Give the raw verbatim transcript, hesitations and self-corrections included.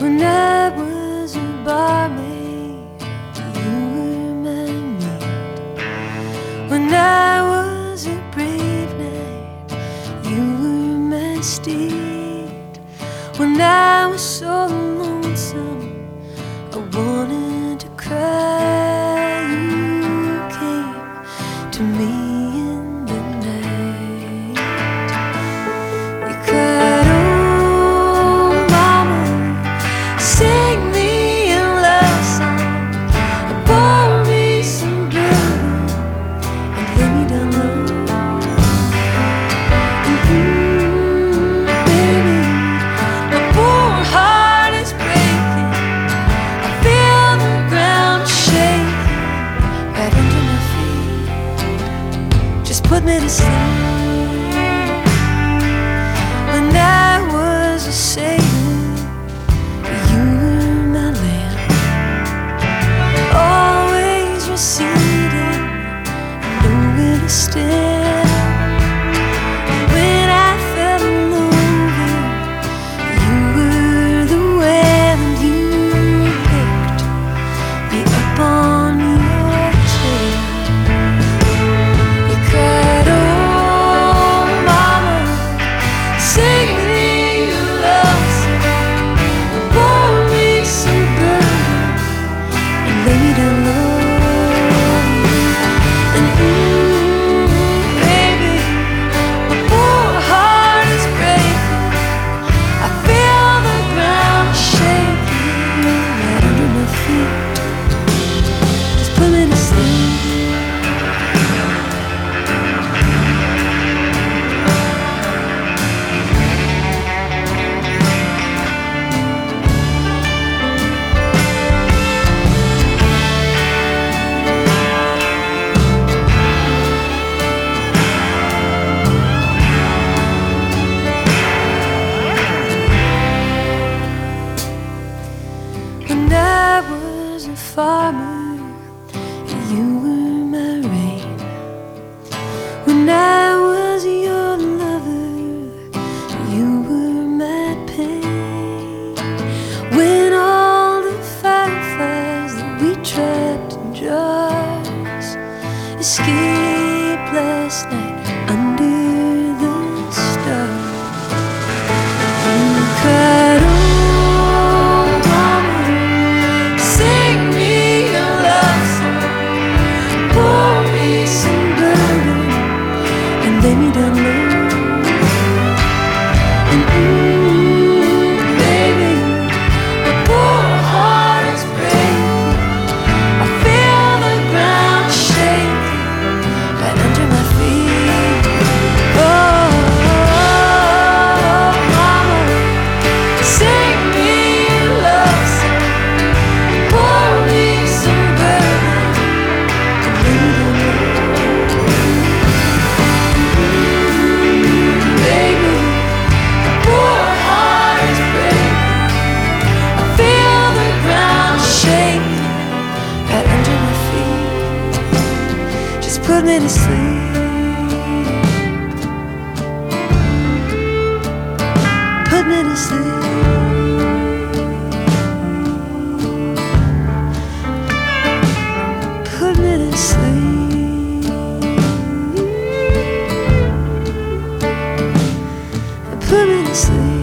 When I was a barmaid, you were my meat. When I was a brave knight, you were my steed. When I was so lonesome, I wanted to cry, you came to me in the night. You cried, oh mama, sing me a love song, pour me some bourbon and lay me down low. Mm-hmm, baby, my poor heart is breaking. I feel the ground shaking right under my feet. Just put me to sleep. When I was a sailor, you were my lamp, always receding, nowhere to stand. When I fell in love, you were the whale, and you picked me up on your tail. You cried, oh mama, sing me a love song, pour me some bourbon and lay me down low. And ooh, baby, my poor heart is breaking. I feel the ground shaking right under my feet. Just put me to sleep. When I was a farmer, you were my rain. When I was your lover, you were my pain. When all the fireflies that we trapped in jars escaped last night under the stars, you cried, oh mama, sing me a love song, pour me some bourbon and lay me down low. And ooh, baby, my poor heart is breaking. I feel the ground shaking right under my feet. Oh, mama, sing me a love song, pour me some bourbon and lay me down low. Baby, my poor heart is breaking. I feel the ground shaking right under my feet. Just put me to sleep. Put me to sleep. Put me to sleep. Put me to sleep.